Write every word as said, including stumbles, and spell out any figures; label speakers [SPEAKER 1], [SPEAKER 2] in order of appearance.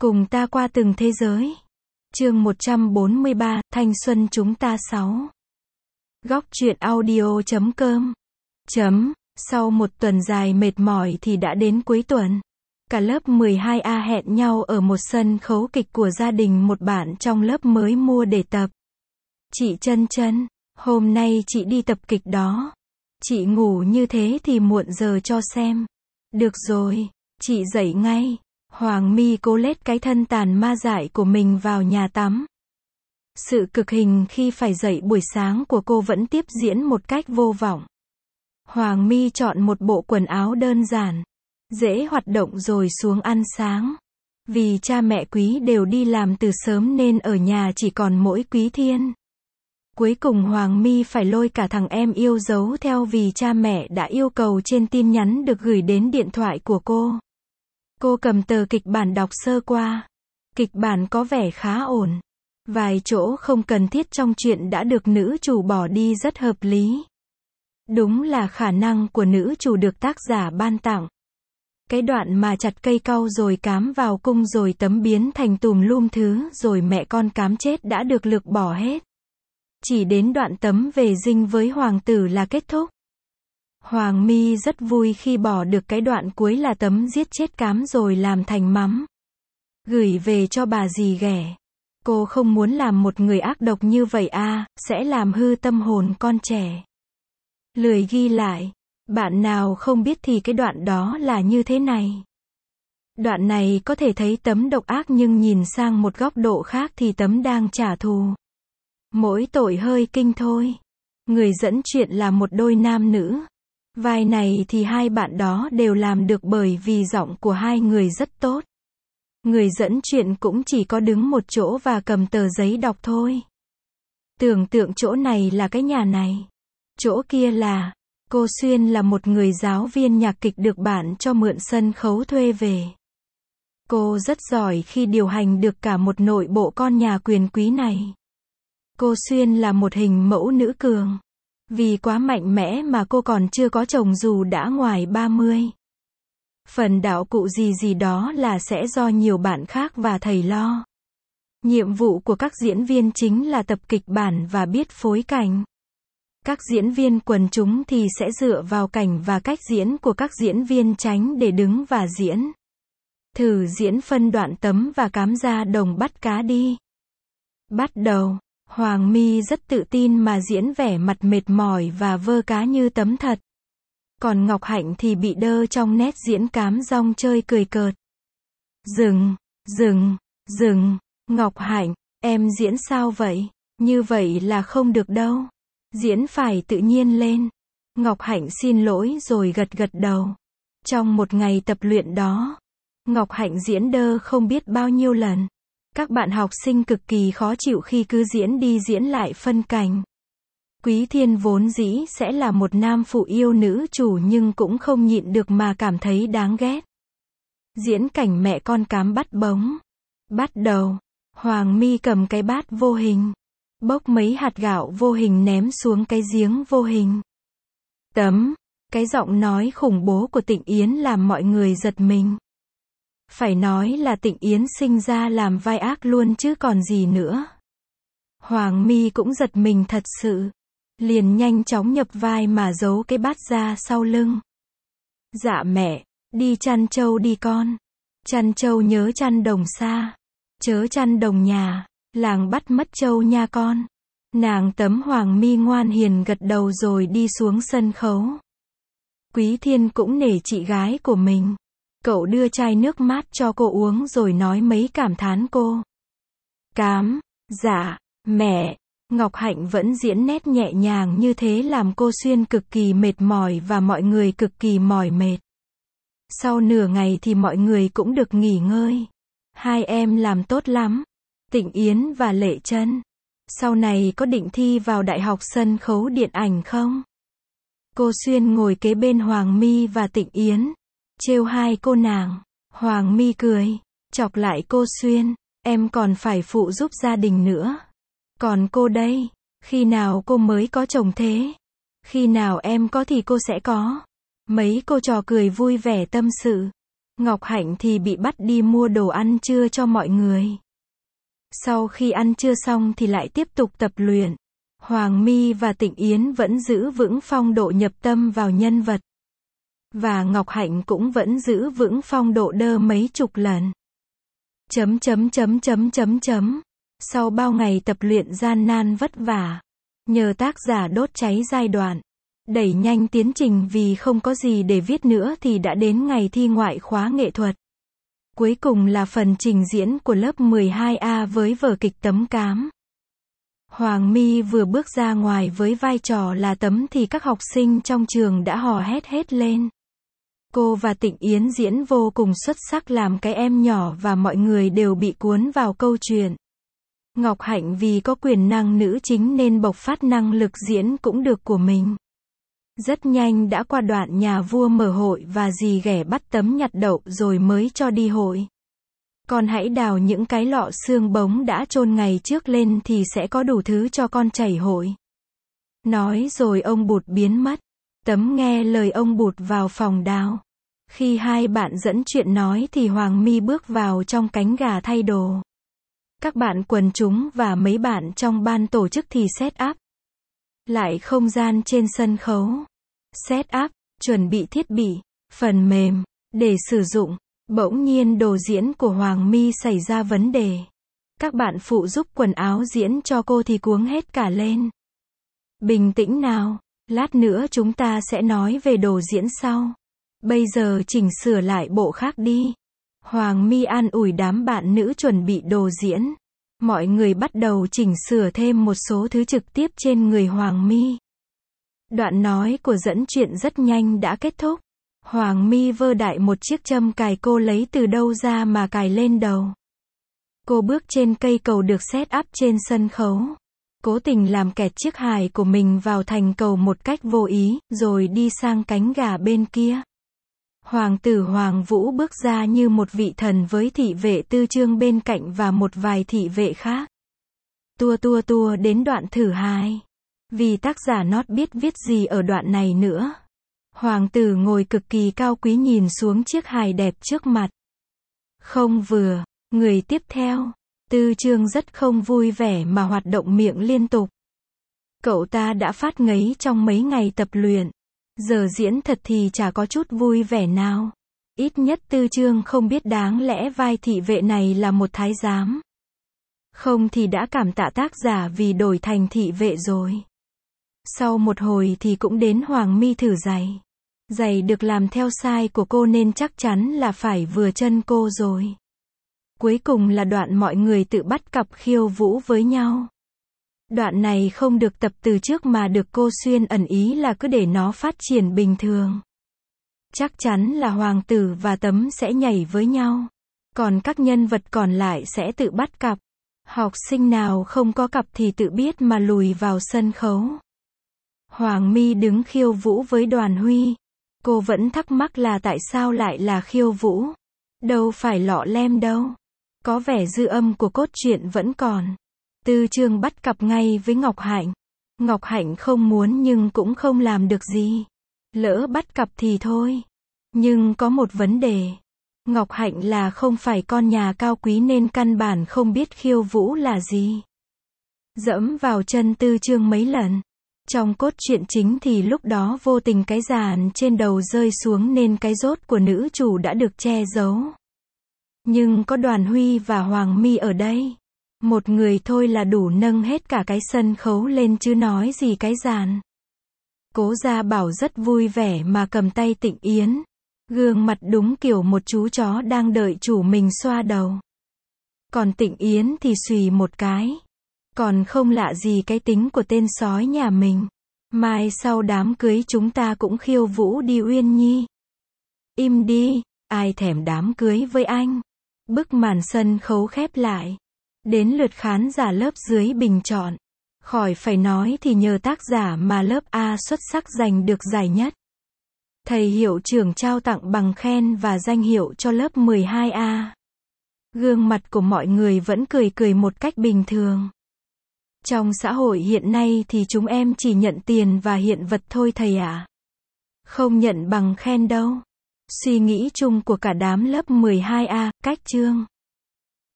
[SPEAKER 1] Cùng ta qua từng thế giới. Chương một trăm bốn mươi ba, Thanh xuân chúng ta sáu. Góc truyện audio chấm com. Chấm. Sau một tuần dài mệt mỏi thì đã đến cuối tuần. Cả lớp mười hai A hẹn nhau ở một sân khấu kịch của gia đình một bạn trong lớp mới mua để tập. Chị Chân Chân, hôm nay chị đi tập kịch đó. Chị ngủ như thế thì muộn giờ cho xem. Được rồi, chị dậy ngay. Hoàng My cố lết cái thân tàn ma dại của mình vào nhà tắm. Sự cực hình khi phải dậy buổi sáng của cô vẫn tiếp diễn một cách vô vọng. Hoàng My chọn một bộ quần áo đơn giản, dễ hoạt động rồi xuống ăn sáng. Vì cha mẹ Quý đều đi làm từ sớm nên ở nhà chỉ còn mỗi Quý Thiên. Cuối cùng Hoàng My phải lôi cả thằng em yêu dấu theo vì cha mẹ đã yêu cầu trên tin nhắn được gửi đến điện thoại của cô. Cô cầm tờ kịch bản đọc sơ qua. Kịch bản có vẻ khá ổn. Vài chỗ không cần thiết trong truyện đã được nữ chủ bỏ đi rất hợp lý. Đúng là khả năng của nữ chủ được tác giả ban tặng. Cái đoạn mà chặt cây cau rồi cám vào cung rồi tấm biến thành tùm lum thứ rồi mẹ con cám chết đã được lược bỏ hết. Chỉ đến đoạn tấm về dinh với hoàng tử là kết thúc. Hoàng My rất vui khi bỏ được cái đoạn cuối là tấm giết chết cám rồi làm thành mắm. Gửi về cho bà dì ghẻ. Cô không muốn làm một người ác độc như vậy à, sẽ làm hư tâm hồn con trẻ. Lười ghi lại. Bạn nào không biết thì cái đoạn đó là như thế này. Đoạn này có thể thấy tấm độc ác nhưng nhìn sang một góc độ khác thì tấm đang trả thù. Mỗi tội hơi kinh thôi. Người dẫn chuyện là một đôi nam nữ. Vai này thì hai bạn đó đều làm được bởi vì giọng của hai người rất tốt. Người dẫn chuyện cũng chỉ có đứng một chỗ và cầm tờ giấy đọc thôi. Tưởng tượng chỗ này là cái nhà này. Chỗ kia là, cô Xuyên là một người giáo viên nhạc kịch được bạn cho mượn sân khấu thuê về. Cô rất giỏi khi điều hành được cả một nội bộ con nhà quyền quý này. Cô Xuyên là một hình mẫu nữ cường. Vì quá mạnh mẽ mà cô còn chưa có chồng dù đã ngoài ba mươi. Phần đạo cụ gì gì đó là sẽ do nhiều bạn khác và thầy lo. Nhiệm vụ của các diễn viên chính là tập kịch bản và biết phối cảnh. Các diễn viên quần chúng thì sẽ dựa vào cảnh và cách diễn của các diễn viên tránh để đứng và diễn. Thử diễn phân đoạn tấm và cám ra đồng bắt cá đi. Bắt đầu. Hoàng My rất tự tin mà diễn vẻ mặt mệt mỏi và vơ cá như tấm thật. Còn Ngọc Hạnh thì bị đơ trong nét diễn cám rong chơi cười cợt. Dừng, dừng, dừng, Ngọc Hạnh, em diễn sao vậy? Như vậy là không được đâu. Diễn phải tự nhiên lên. Ngọc Hạnh xin lỗi rồi gật gật đầu. Trong một ngày tập luyện đó, Ngọc Hạnh diễn đơ không biết bao nhiêu lần. Các bạn học sinh cực kỳ khó chịu khi cứ diễn đi diễn lại phân cảnh. Quý Thiên vốn dĩ sẽ là một nam phụ yêu nữ chủ nhưng cũng không nhịn được mà cảm thấy đáng ghét. Diễn cảnh mẹ con cám bắt bóng. Bắt đầu. Hoàng My cầm cái bát vô hình. Bốc mấy hạt gạo vô hình ném xuống cái giếng vô hình. Tấm. Cái giọng nói khủng bố của Tịnh Yến làm mọi người giật mình. Phải nói là Tịnh Yến sinh ra làm vai ác luôn chứ còn gì nữa. Hoàng My cũng giật mình thật sự. Liền nhanh chóng nhập vai mà giấu cái bát ra sau lưng. Dạ mẹ, đi chăn trâu đi con. Chăn trâu nhớ chăn đồng xa. Chớ chăn đồng nhà, làng bắt mất trâu nha con. Nàng Tấm Hoàng My ngoan hiền gật đầu rồi đi xuống sân khấu. Quý Thiên cũng nể chị gái của mình. Cậu đưa chai nước mát cho cô uống rồi nói mấy cảm thán cô. Cám, dạ, mẹ. Ngọc Hạnh vẫn diễn nét nhẹ nhàng như thế làm cô Xuyên cực kỳ mệt mỏi và mọi người cực kỳ mỏi mệt. Sau nửa ngày thì mọi người cũng được nghỉ ngơi. Hai em làm tốt lắm. Tịnh Yến và Lệ Trân. Sau này có định thi vào Đại học Sân khấu Điện ảnh không? Cô Xuyên ngồi kế bên Hoàng My và Tịnh Yến. Trêu hai cô nàng. Hoàng My cười. Chọc lại cô Xuyên. Em còn phải phụ giúp gia đình nữa. Còn cô đây, khi nào cô mới có chồng thế? Khi nào em có thì cô sẽ có. Mấy cô trò cười vui vẻ tâm sự. Ngọc Hạnh thì bị bắt đi mua đồ ăn trưa cho mọi người. Sau khi ăn trưa xong thì lại tiếp tục tập luyện. Hoàng My và Tịnh Yến vẫn giữ vững phong độ nhập tâm vào nhân vật. Và Ngọc Hạnh cũng vẫn giữ vững phong độ đơ mấy chục lần. Chấm chấm chấm chấm chấm chấm. Sau bao ngày tập luyện gian nan vất vả, nhờ tác giả đốt cháy giai đoạn, đẩy nhanh tiến trình vì không có gì để viết nữa thì đã đến ngày thi ngoại khóa nghệ thuật. Cuối cùng là phần trình diễn của lớp mười hai A với vở kịch Tấm Cám. Hoàng My vừa bước ra ngoài với vai trò là Tấm thì các học sinh trong trường đã hò hét hết lên. Cô và Tịnh Yến diễn vô cùng xuất sắc làm cái em nhỏ và mọi người đều bị cuốn vào câu chuyện. Ngọc Hạnh vì có quyền năng nữ chính nên bộc phát năng lực diễn cũng được của mình. Rất nhanh đã qua đoạn nhà vua mở hội và dì ghẻ bắt Tấm nhặt đậu rồi mới cho đi hội. Con hãy đào những cái lọ xương bống đã chôn ngày trước lên thì sẽ có đủ thứ cho con chảy hội. Nói rồi ông Bụt biến mất. Tấm nghe lời ông Bụt vào phòng đào. Khi hai bạn dẫn chuyện nói thì Hoàng My bước vào trong cánh gà thay đồ. Các bạn quần chúng và mấy bạn trong ban tổ chức thì set up lại không gian trên sân khấu. Set up, chuẩn bị thiết bị, phần mềm, để sử dụng. Bỗng nhiên đồ diễn của Hoàng My xảy ra vấn đề. Các bạn phụ giúp quần áo diễn cho cô thì cuống hết cả lên. Bình tĩnh nào, lát nữa chúng ta sẽ nói về đồ diễn sau. Bây giờ chỉnh sửa lại bộ khác đi. Hoàng My an ủi đám bạn nữ chuẩn bị đồ diễn. Mọi người bắt đầu chỉnh sửa thêm một số thứ trực tiếp trên người Hoàng My. Đoạn nói của dẫn chuyện rất nhanh đã kết thúc. Hoàng My vơ đại một chiếc châm cài cô lấy từ đâu ra mà cài lên đầu. Cô bước trên cây cầu được set up trên sân khấu. Cố tình làm kẹt chiếc hài của mình vào thành cầu một cách vô ý, rồi đi sang cánh gà bên kia. Hoàng tử Hoàng Vũ bước ra như một vị thần với thị vệ Tư Trương bên cạnh và một vài thị vệ khác. Tua tua tua đến đoạn thử hài. Vì tác giả not biết viết gì ở đoạn này nữa. Hoàng tử ngồi cực kỳ cao quý nhìn xuống chiếc hài đẹp trước mặt. Không vừa, người tiếp theo. Tư Trương rất không vui vẻ mà hoạt động miệng liên tục. Cậu ta đã phát ngấy trong mấy ngày tập luyện. Giờ diễn thật thì chả có chút vui vẻ nào. Ít nhất Tư Trương không biết đáng lẽ vai thị vệ này là một thái giám. Không thì đã cảm tạ tác giả vì đổi thành thị vệ rồi. Sau một hồi thì cũng đến Hoàng My thử giày. Giày được làm theo size của cô nên chắc chắn là phải vừa chân cô rồi. Cuối cùng là đoạn mọi người tự bắt cặp khiêu vũ với nhau. Đoạn này không được tập từ trước mà được cô xuyên ẩn ý là cứ để nó phát triển bình thường. Chắc chắn là Hoàng tử và Tấm sẽ nhảy với nhau. Còn các nhân vật còn lại sẽ tự bắt cặp. Học sinh nào không có cặp thì tự biết mà lùi vào sân khấu. Hoàng My đứng khiêu vũ với Đoàn Huy. Cô vẫn thắc mắc là tại sao lại là khiêu vũ. Đâu phải lọ lem đâu. Có vẻ dư âm của cốt truyện vẫn còn. Tư Trương bắt cặp ngay với Ngọc Hạnh. Ngọc Hạnh không muốn nhưng cũng không làm được gì. Lỡ bắt cặp thì thôi. Nhưng có một vấn đề. Ngọc Hạnh là không phải con nhà cao quý nên căn bản không biết khiêu vũ là gì. Dẫm vào chân Tư Trương mấy lần. Trong cốt truyện chính thì lúc đó vô tình cái giàn trên đầu rơi xuống nên cái rốt của nữ chủ đã được che giấu. Nhưng có Đoàn Huy và Hoàng My ở đây. Một người thôi là đủ nâng hết cả cái sân khấu lên chứ nói gì cái giàn. Cố Gia Bảo rất vui vẻ mà cầm tay Tịnh Yến. Gương mặt đúng kiểu một chú chó đang đợi chủ mình xoa đầu. Còn Tịnh Yến thì xùy một cái. Còn không lạ gì cái tính của tên sói nhà mình. Mai sau đám cưới chúng ta cũng khiêu vũ đi Uyên Nhi. Im đi, ai thèm đám cưới với anh. Bức màn sân khấu khép lại. Đến lượt khán giả lớp dưới bình chọn. Khỏi phải nói thì nhờ tác giả mà lớp A xuất sắc giành được giải nhất. Thầy hiệu trưởng trao tặng bằng khen và danh hiệu cho lớp mười hai A. Gương mặt của mọi người vẫn cười cười một cách bình thường. Trong xã hội hiện nay thì chúng em chỉ nhận tiền và hiện vật thôi thầy ạ. À. Không nhận bằng khen đâu. Suy nghĩ chung của cả đám lớp mười hai A, cách chương